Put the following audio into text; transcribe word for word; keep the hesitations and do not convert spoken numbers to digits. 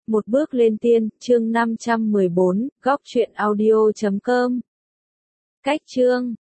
Một bước lên tiên, chương năm trăm mười bốn, góc truyện audio chấm com. Cách chương